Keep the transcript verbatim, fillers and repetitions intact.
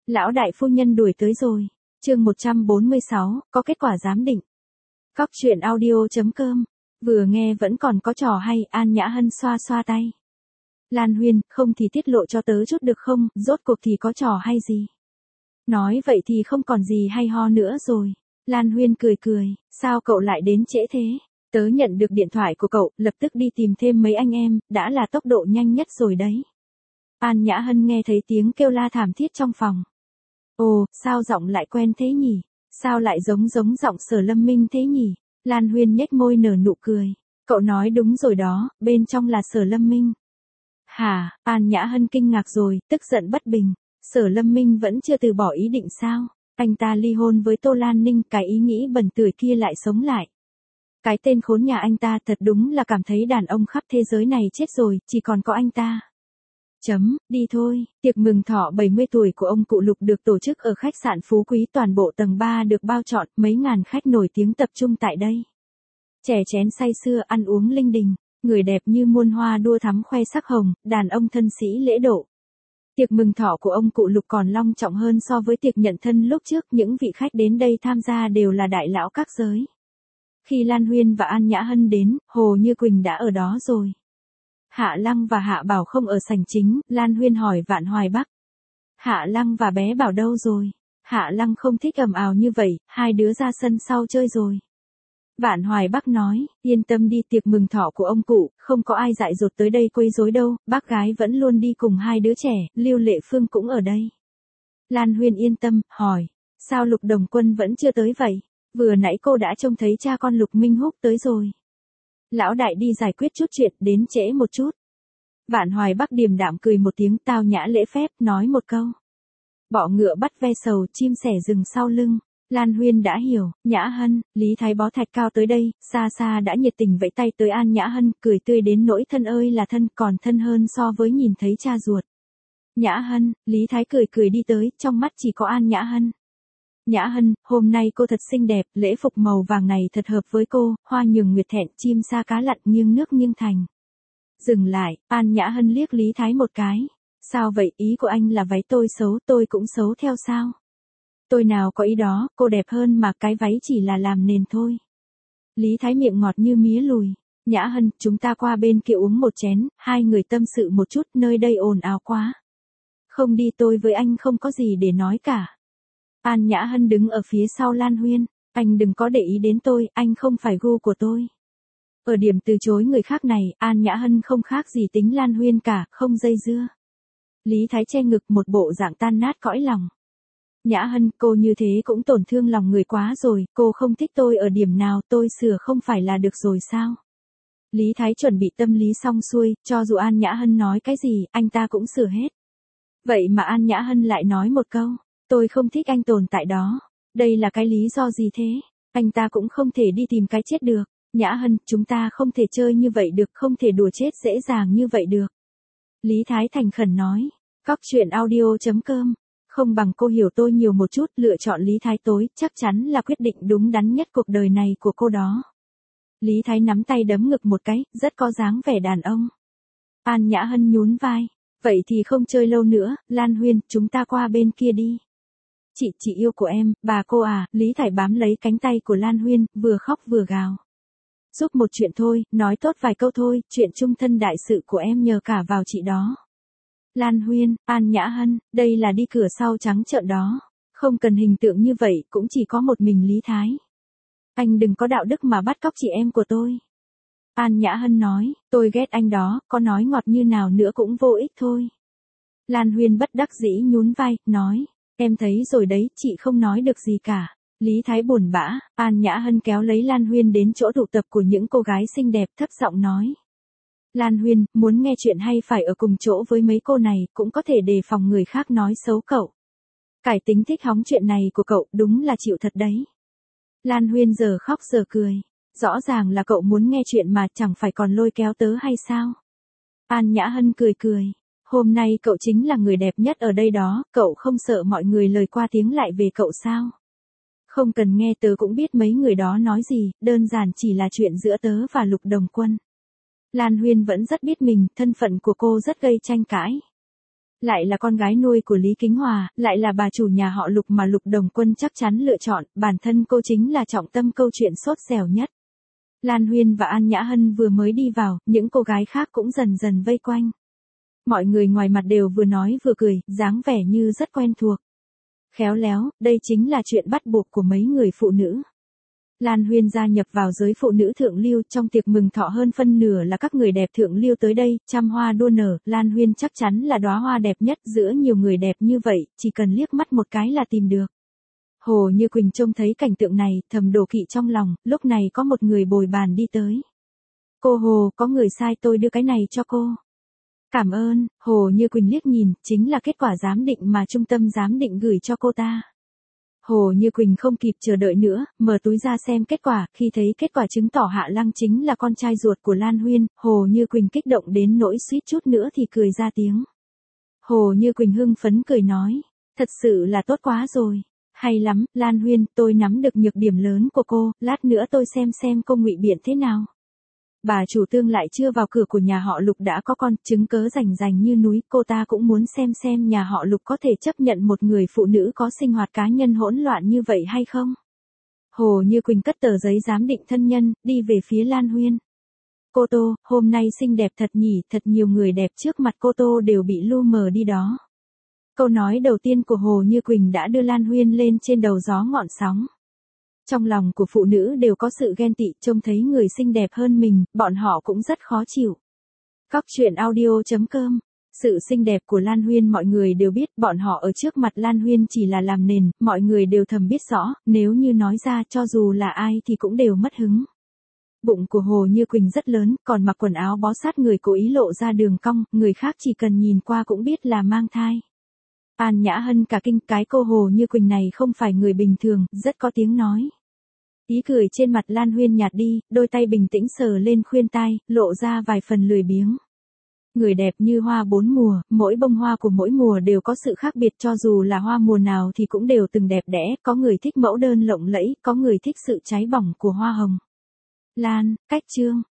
Lão đại phu nhân đuổi tới rồi. Chương một trăm bốn mươi sáu, có kết quả giám định. Cóc truyện audio chấm com. Vừa nghe vẫn còn có trò hay, An Nhã Hân xoa xoa tay. Lan Huyên, không thì tiết lộ cho tớ chút được không, rốt cuộc thì có trò hay gì? Nói vậy thì không còn gì hay ho nữa rồi. Lan Huyên cười cười, sao cậu lại đến trễ thế? Tớ nhận được điện thoại của cậu, lập tức đi tìm thêm mấy anh em, đã là tốc độ nhanh nhất rồi đấy. An Nhã Hân nghe thấy tiếng kêu la thảm thiết trong phòng. Ồ, sao giọng lại quen thế nhỉ? Sao lại giống giống giọng Sở Lâm Minh thế nhỉ? Lan Huyên nhếch môi nở nụ cười. Cậu nói đúng rồi đó, bên trong là Sở Lâm Minh. Hả? An Nhã Hân kinh ngạc rồi, tức giận bất bình. Sở Lâm Minh vẫn chưa từ bỏ ý định sao? Anh ta ly hôn với Tô Lan Ninh, cái ý nghĩ bẩn tươi kia lại sống lại. Cái tên khốn nhà anh ta thật đúng là cảm thấy đàn ông khắp thế giới này chết rồi, chỉ còn có anh ta. Chấm, đi thôi, tiệc mừng thọ bảy mươi tuổi của ông cụ Lục được tổ chức ở khách sạn Phú Quý, toàn bộ tầng ba được bao trọn, mấy ngàn khách nổi tiếng tập trung tại đây. Chè chén say sưa, ăn uống linh đình, người đẹp như muôn hoa đua thắm khoe sắc hồng, đàn ông thân sĩ lễ độ. Tiệc mừng thọ của ông cụ Lục còn long trọng hơn so với tiệc nhận thân lúc trước, những vị khách đến đây tham gia đều là đại lão các giới. Khi Lan Huyên và An Nhã Hân đến, Hồ Như Quỳnh đã ở đó rồi. Hạ Lăng và Hạ Bảo không ở sảnh chính, Lan Huyên hỏi Vạn Hoài Bắc. Hạ Lăng và bé Bảo đâu rồi? Hạ Lăng không thích ầm ào như vậy, hai đứa ra sân sau chơi rồi. Vạn Hoài Bắc nói, yên tâm đi, tiệc mừng thọ của ông cụ, không có ai dại dột tới đây quấy rối đâu, bác gái vẫn luôn đi cùng hai đứa trẻ, Lưu Lệ Phương cũng ở đây. Lan Huyên yên tâm, hỏi, sao Lục Đồng Quân vẫn chưa tới vậy? Vừa nãy cô đã trông thấy cha con Lục Minh Húc tới rồi. Lão đại đi giải quyết chút chuyện, đến trễ một chút. Vạn Hoài Bắc điềm đạm cười một tiếng, tao nhã lễ phép, nói một câu. Bọ ngựa bắt ve sầu, chim sẻ rừng sau lưng. Lan Huyên đã hiểu, Nhã Hân, Lý Thái bó thạch cao tới đây, xa xa đã nhiệt tình vẫy tay tới An Nhã Hân, cười tươi đến nỗi thân ơi là thân, còn thân hơn so với nhìn thấy cha ruột. Nhã Hân, Lý Thái cười cười đi tới, trong mắt chỉ có An Nhã Hân. Nhã Hân, hôm nay cô thật xinh đẹp, lễ phục màu vàng này thật hợp với cô, hoa nhường nguyệt thẹn, chim sa cá lặn nghiêng nước nghiêng thành. Dừng lại, An Nhã Hân liếc Lý Thái một cái. Sao vậy, ý của anh là váy tôi xấu, tôi cũng xấu theo sao? Tôi nào có ý đó, cô đẹp hơn mà, cái váy chỉ là làm nền thôi. Lý Thái miệng ngọt như mía lùi. Nhã Hân, chúng ta qua bên kia uống một chén, hai người tâm sự một chút, nơi đây ồn ào quá. Không đi, tôi với anh không có gì để nói cả. An Nhã Hân đứng ở phía sau Lan Huyên, anh đừng có để ý đến tôi, anh không phải gu của tôi. Ở điểm từ chối người khác này, An Nhã Hân không khác gì tính Lan Huyên cả, không dây dưa. Lý Thái che ngực một bộ dạng tan nát cõi lòng. Nhã Hân, cô như thế cũng tổn thương lòng người quá rồi, cô không thích tôi ở điểm nào, tôi sửa không phải là được rồi sao? Lý Thái chuẩn bị tâm lý xong xuôi, cho dù An Nhã Hân nói cái gì, anh ta cũng sửa hết. Vậy mà An Nhã Hân lại nói một câu, tôi không thích anh tồn tại đó. Đây là cái lý do gì thế? Anh ta cũng không thể đi tìm cái chết được. Nhã Hân, chúng ta không thể chơi như vậy được, không thể đùa chết dễ dàng như vậy được. Lý Thái thành khẩn nói, cóc truyện audio chấm com. Không bằng cô hiểu tôi nhiều một chút, lựa chọn Lý Thái tối, chắc chắn là quyết định đúng đắn nhất cuộc đời này của cô đó. Lý Thái nắm tay đấm ngực một cái, rất có dáng vẻ đàn ông. An Nhã Hân nhún vai, vậy thì không chơi lâu nữa, Lan Huyên, chúng ta qua bên kia đi. Chị, chị yêu của em, bà cô à, Lý Thái bám lấy cánh tay của Lan Huyên, vừa khóc vừa gào. Giúp một chuyện thôi, nói tốt vài câu thôi, chuyện chung thân đại sự của em nhờ cả vào chị đó. Lan Huyên, An Nhã Hân, đây là đi cửa sau trắng trợn đó. Không cần hình tượng như vậy, cũng chỉ có một mình Lý Thái. Anh đừng có đạo đức mà bắt cóc chị em của tôi. An Nhã Hân nói, tôi ghét anh đó, có nói ngọt như nào nữa cũng vô ích thôi. Lan Huyên bất đắc dĩ nhún vai, nói, em thấy rồi đấy, chị không nói được gì cả. Lý Thái buồn bã, An Nhã Hân kéo lấy Lan Huyên đến chỗ tụ tập của những cô gái xinh đẹp, thấp giọng nói. Lan Huyên, muốn nghe chuyện hay phải ở cùng chỗ với mấy cô này, cũng có thể đề phòng người khác nói xấu cậu. Cải tính thích hóng chuyện này của cậu, đúng là chịu thật đấy. Lan Huyên giờ khóc giờ cười. Rõ ràng là cậu muốn nghe chuyện mà, chẳng phải còn lôi kéo tớ hay sao? An Nhã Hân cười cười. Hôm nay cậu chính là người đẹp nhất ở đây đó, cậu không sợ mọi người lời qua tiếng lại về cậu sao? Không cần nghe, tớ cũng biết mấy người đó nói gì, đơn giản chỉ là chuyện giữa tớ và Lục Đồng Quân. Lan Huyên vẫn rất biết mình, thân phận của cô rất gây tranh cãi. Lại là con gái nuôi của Lý Kính Hòa, lại là bà chủ nhà họ Lục mà Lục Đồng Quân chắc chắn lựa chọn, bản thân cô chính là trọng tâm câu chuyện sốt dẻo nhất. Lan Huyên và An Nhã Hân vừa mới đi vào, những cô gái khác cũng dần dần vây quanh. Mọi người ngoài mặt đều vừa nói vừa cười, dáng vẻ như rất quen thuộc. Khéo léo, đây chính là chuyện bắt buộc của mấy người phụ nữ. Lan Huyên gia nhập vào giới phụ nữ thượng lưu, trong tiệc mừng thọ hơn phân nửa là các người đẹp thượng lưu tới đây, trăm hoa đua nở, Lan Huyên chắc chắn là đóa hoa đẹp nhất giữa nhiều người đẹp như vậy, chỉ cần liếc mắt một cái là tìm được. Hồ Như Quỳnh trông thấy cảnh tượng này, thầm đổ kỵ trong lòng, lúc này có một người bồi bàn đi tới. Cô Hồ, có người sai tôi đưa cái này cho cô. Cảm ơn, Hồ Như Quỳnh liếc nhìn, chính là kết quả giám định mà trung tâm giám định gửi cho cô ta. Hồ Như Quỳnh không kịp chờ đợi nữa, mở túi ra xem kết quả, khi thấy kết quả chứng tỏ Hạ Lăng chính là con trai ruột của Lan Huyên, Hồ Như Quỳnh kích động đến nỗi suýt chút nữa thì cười ra tiếng. Hồ Như Quỳnh hưng phấn cười nói, thật sự là tốt quá rồi. Hay lắm, Lan Huyên, tôi nắm được nhược điểm lớn của cô, lát nữa tôi xem xem cô ngụy biện thế nào. Bà chủ Tương lại chưa vào cửa của nhà họ Lục đã có con, chứng cớ rành rành như núi, cô ta cũng muốn xem xem nhà họ Lục có thể chấp nhận một người phụ nữ có sinh hoạt cá nhân hỗn loạn như vậy hay không. Hồ Như Quỳnh cất tờ giấy giám định thân nhân, đi về phía Lan Huyên. Cô Tô, hôm nay xinh đẹp thật nhỉ, thật nhiều người đẹp trước mặt cô Tô đều bị lu mờ đi đó. Câu nói đầu tiên của Hồ Như Quỳnh đã đưa Lan Huyên lên trên đầu gió ngọn sóng. Trong lòng của phụ nữ đều có sự ghen tị, trông thấy người xinh đẹp hơn mình, bọn họ cũng rất khó chịu. Cóc truyện audio chấm com. Sự xinh đẹp của Lan Huyên mọi người đều biết, bọn họ ở trước mặt Lan Huyên chỉ là làm nền, mọi người đều thầm biết rõ, nếu như nói ra cho dù là ai thì cũng đều mất hứng. Bụng của Hồ Như Quỳnh rất lớn, còn mặc quần áo bó sát người cố ý lộ ra đường cong, người khác chỉ cần nhìn qua cũng biết là mang thai. An Nhã Hân cả kinh, cái cô Hồ Như Quỳnh này không phải người bình thường, rất có tiếng nói. Ý cười trên mặt Lan Huyên nhạt đi, đôi tay bình tĩnh sờ lên khuyên tai, lộ ra vài phần lười biếng. Người đẹp như hoa bốn mùa, mỗi bông hoa của mỗi mùa đều có sự khác biệt, cho dù là hoa mùa nào thì cũng đều từng đẹp đẽ, có người thích mẫu đơn lộng lẫy, có người thích sự cháy bỏng của hoa hồng. Lan, cách chương.